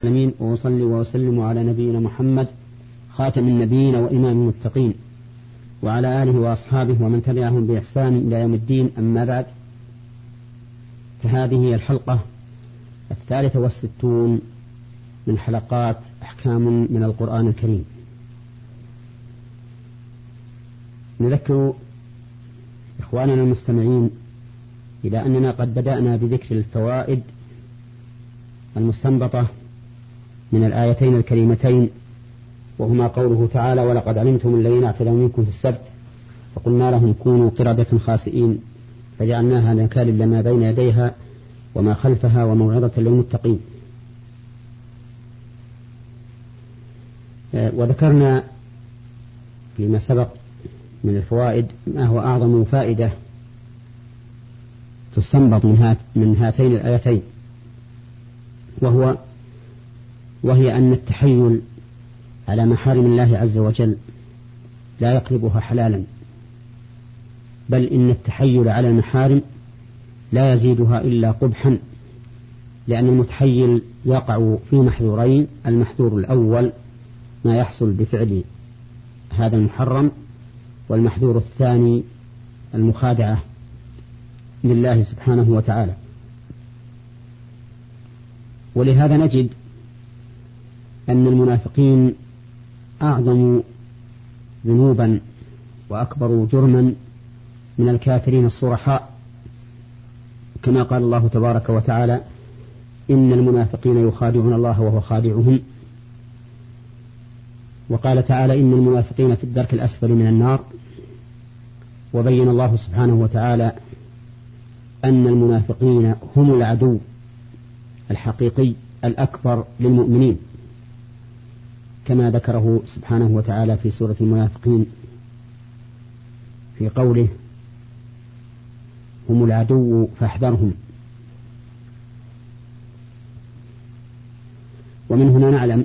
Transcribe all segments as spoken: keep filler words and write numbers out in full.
العالمين، وأصلي وأسلم على نبينا محمد خاتم النبيين وإمام المتقين، وعلى آله وأصحابه ومن تبعهم بإحسان إلى يوم الدين. أما بعد، فهذه هي الحلقة الثالثة والستون من حلقات أحكام من القرآن الكريم. نذكر إخواننا المستمعين إلى أننا قد بدأنا بذكر الفوائد المستنبطة من الآيتين الكريمتين، وهما قوله تعالى: ولقد علمتم الذين اعتدوا منكم في السبت فقلنا لهم كونوا قردة خاسئين فجعلناها نكالا لما بين يديها وما خلفها وموعظة للمتقين. وذكرنا فيما سبق من الفوائد ما هو أعظم فائدة تستنبط من هاتين الآيتين، وهو وهي أن التحيل على محارم الله عز وجل لا يقلبها حلالا، بل إن التحيل على المحارم لا يزيدها إلا قبحا، لأن المتحيل يقع في محذورين: المحذور الأول ما يحصل بفعل هذا المحرم، والمحذور الثاني المخادعة لله سبحانه وتعالى. ولهذا نجد أن المنافقين أعظم ذنوبا وأكبر جرما من الكافرين الصرحاء، كما قال الله تبارك وتعالى: إن المنافقين يخادعون الله وهو خادعهم. وقال تعالى: إن المنافقين في الدرك الأسفل من النار. وبين الله سبحانه وتعالى أن المنافقين هم العدو الحقيقي الأكبر للمؤمنين، كما ذكره سبحانه وتعالى في سورة المنافقين في قوله: هم العدو فاحذرهم. ومن هنا نعلم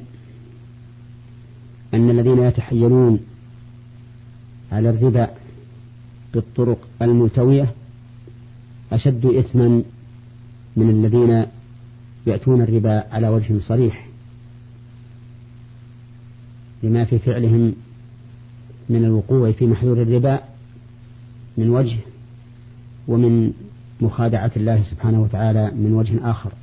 أن الذين يتحيلون على الربا بالطرق الملتوية أشد إثما من الذين يأتون الربا على وجه صريح، لما في فعلهم من الوقوع في محذور الربا من وجه، ومن مخادعة الله سبحانه وتعالى من وجه آخر.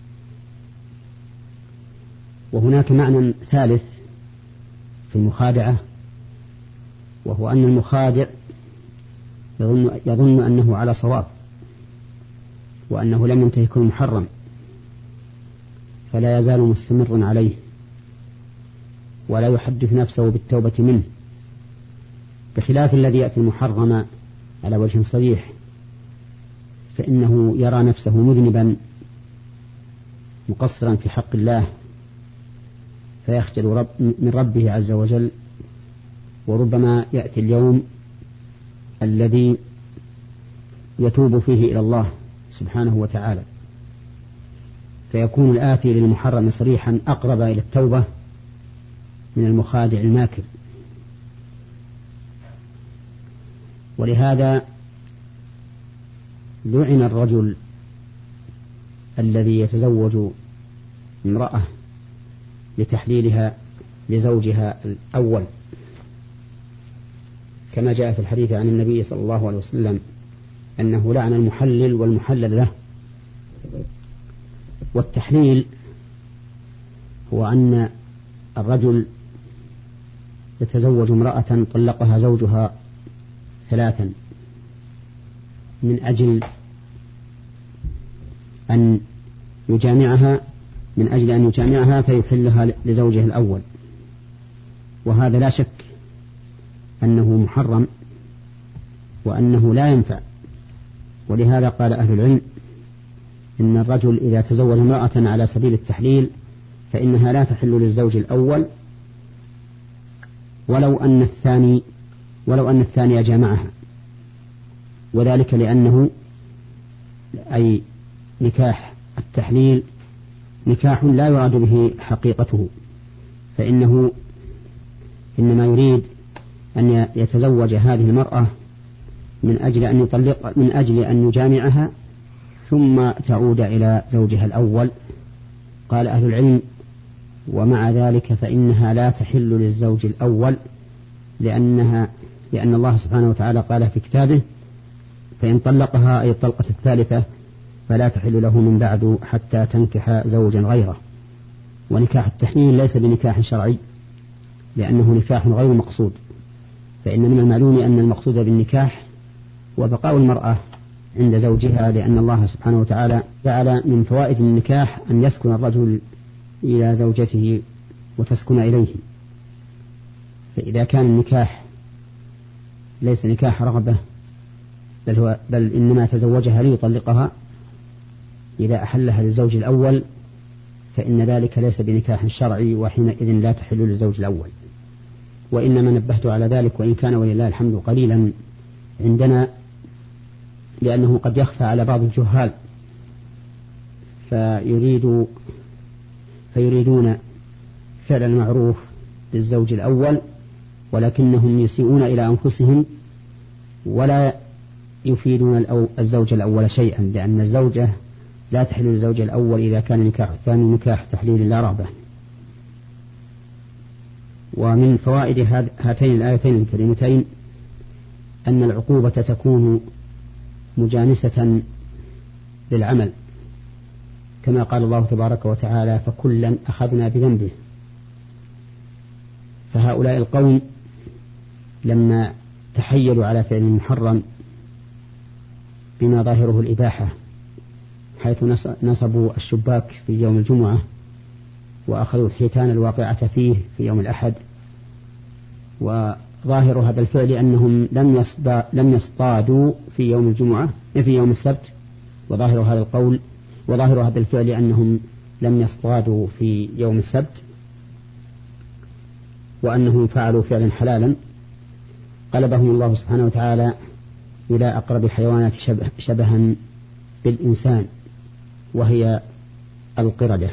وهناك معنى ثالث في المخادعة، وهو أن المخادع يظن, يظن أنه على صواب، وأنه لم ينتهك المحرم فلا يزال مستمر عليه، ولا يحدث نفسه بالتوبة منه، بخلاف الذي يأتي المحرم على وجه صريح، فإنه يرى نفسه مذنبا مقصرا في حق الله، فيخجل رب من ربه عز وجل. وربما يأتي اليوم الذي يتوب فيه إلى الله سبحانه وتعالى، فيكون الآتي للمحرم صريحا أقرب إلى التوبة من المخادع الماكر. ولهذا لعن الرجل الذي يتزوج امرأة لتحليلها لزوجها الأول، كما جاء في الحديث عن النبي صلى الله عليه وسلم أنه لعن المحلل والمحلل له. والتحليل هو أن الرجل يتزوج امرأة طلقها زوجها ثلاثا من أجل أن يجامعها من أجل أن يجامعها فيحلها لزوجها الأول، وهذا لا شك أنه محرم وأنه لا ينفع. ولهذا قال أهل العلم إن الرجل إذا تزوج امرأة على سبيل التحليل فإنها لا تحل للزوج الأول ولو أن الثاني ولو أن الثاني جامعها، وذلك لأنه أي نكاح التحليل نكاح لا يراد به حقيقته، فإنه إنما يريد أن يتزوج هذه المرأة من أجل أن يطلق من أجل أن يجامعها ثم تعود إلى زوجها الأول. قال أهل العلم ومع ذلك فإنها لا تحل للزوج الأول، لأنها لأن الله سبحانه وتعالى قال في كتابه: فإن طلقها أي الطلقة الثالثة فلا تحل له من بعد حتى تنكح زوجا غيره. ونكاح التحليل ليس بنكاح شرعي، لأنه نكاح غير مقصود، فإن من المعلوم أن المقصود بالنكاح وبقاء المرأة عند زوجها، لأن الله سبحانه وتعالى جعل من فوائد النكاح أن يسكن الرجل إلى زوجته وتسكن إليه. فإذا كان النكاح ليس نكاح رغبة بل, هو بل إنما تزوجها ليطلقها، إذا أحلها للزوج الأول فإن ذلك ليس بنكاح شرعي، وحينئذ لا تحل للزوج الأول. وإنما نبهت على ذلك، وإن كان ولله الحمد قليلا عندنا، لأنه قد يخفى على بعض الجهال فيريد فيريدون فعل المعروف للزوج الأول، ولكنهم يسيئون إلى أنفسهم ولا يفيدون الزوج الأول شيئا، لأن الزوجة لا تحل للزوج الأول إذا كان نكاح الثاني نكاح تحليل لا رغبة. ومن فوائد هاتين الآيتين الكريمتين أن العقوبة تكون مجانسة للعمل، كما قال الله تبارك وتعالى: فكلا أخذنا بذنبه. فهؤلاء القوم لما تحيلوا على فعل محرم بما ظاهره الإباحة، حيث نصبوا الشباك في يوم الجمعة وأخذوا الحيتان الواقعة فيه في يوم الأحد، وظاهر هذا الفعل أنهم لم لم يصطادوا في يوم الجمعة في يوم السبت، وظاهر هذا القول وظاهر هذا الفعل أنهم لم يصطادوا في يوم السبت، وأنهم فعلوا فعلا حلالا، قلبهم الله سبحانه وتعالى إلى أقرب الحيوانات شبه شبها بالإنسان، وهي القردة.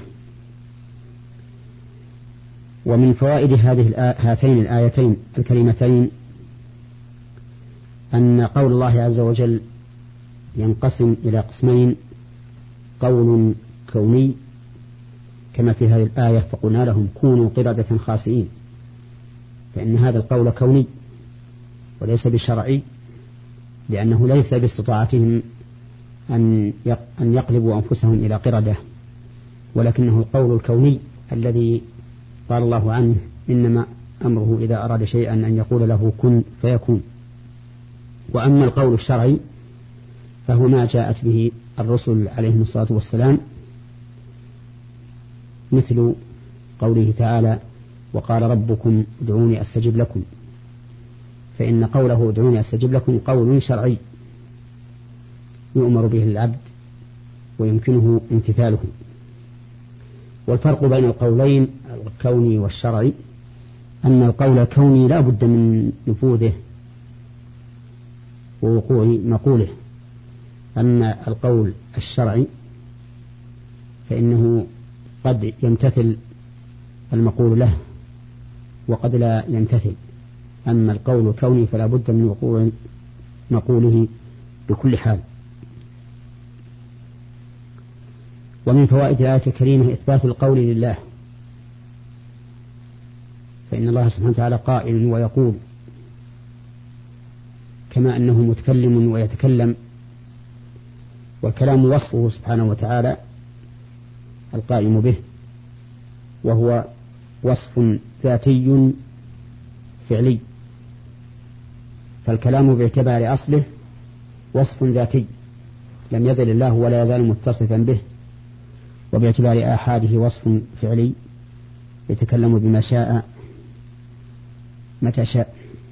ومن فوائد هذه هاتين الآيتين الكريمتين أن قول الله عز وجل ينقسم إلى قسمين: قول كوني كما في هذه الآية: فقلنا لهم كونوا قردة خاسئين، فإن هذا القول كوني وليس بشرعي، لأنه ليس باستطاعتهم أن يقلبوا أنفسهم إلى قردة، ولكنه القول الكوني الذي قال الله عنه: إنما أمره إذا أراد شيئا أن يقول له كن فيكون. وأما القول الشرعي فهو ما جاءت به الرسل عليهم الصلاة والسلام، مثل قوله تعالى: وقال ربكم ادعوني أستجب لكم، فإن قوله ادعوني أستجب لكم قول شرعي يؤمر به العبد ويمكنه امتثاله. والفرق بين القولين الكوني والشرعي أن القول الكوني لا بد من نفوذه ووقوع مقوله، أما القول الشرعي فإنه قد يمتثل المقول له وقد لا يمتثل، أما القول الكوني فلا بد من وقوع مقوله بكل حال. ومن فوائد الآية الكريمة إثبات القول لله، فإن الله سبحانه وتعالى قائل ويقول، كما أنه متكلم ويتكلم، والكلام وصفه سبحانه وتعالى القائم به، وهو وصف ذاتي فعلي، فالكلام باعتبار أصله وصف ذاتي لم يزل الله ولا يزال متصفا به، وباعتبار آحاده وصف فعلي يتكلم بما شاء متى شاء.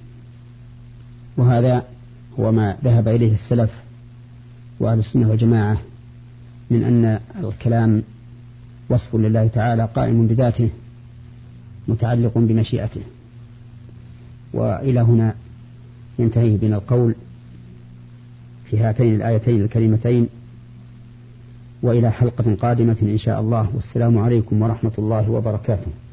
وهذا هو ما ذهب إليه السلف وأهل السنة والجماعة من أن الكلام وصف لله تعالى قائم بذاته متعلق بمشيئته. وإلى هنا ينتهي بنا القول في هاتين الآيتين الكريمتين، وإلى حلقة قادمة إن شاء الله، والسلام عليكم ورحمة الله وبركاته.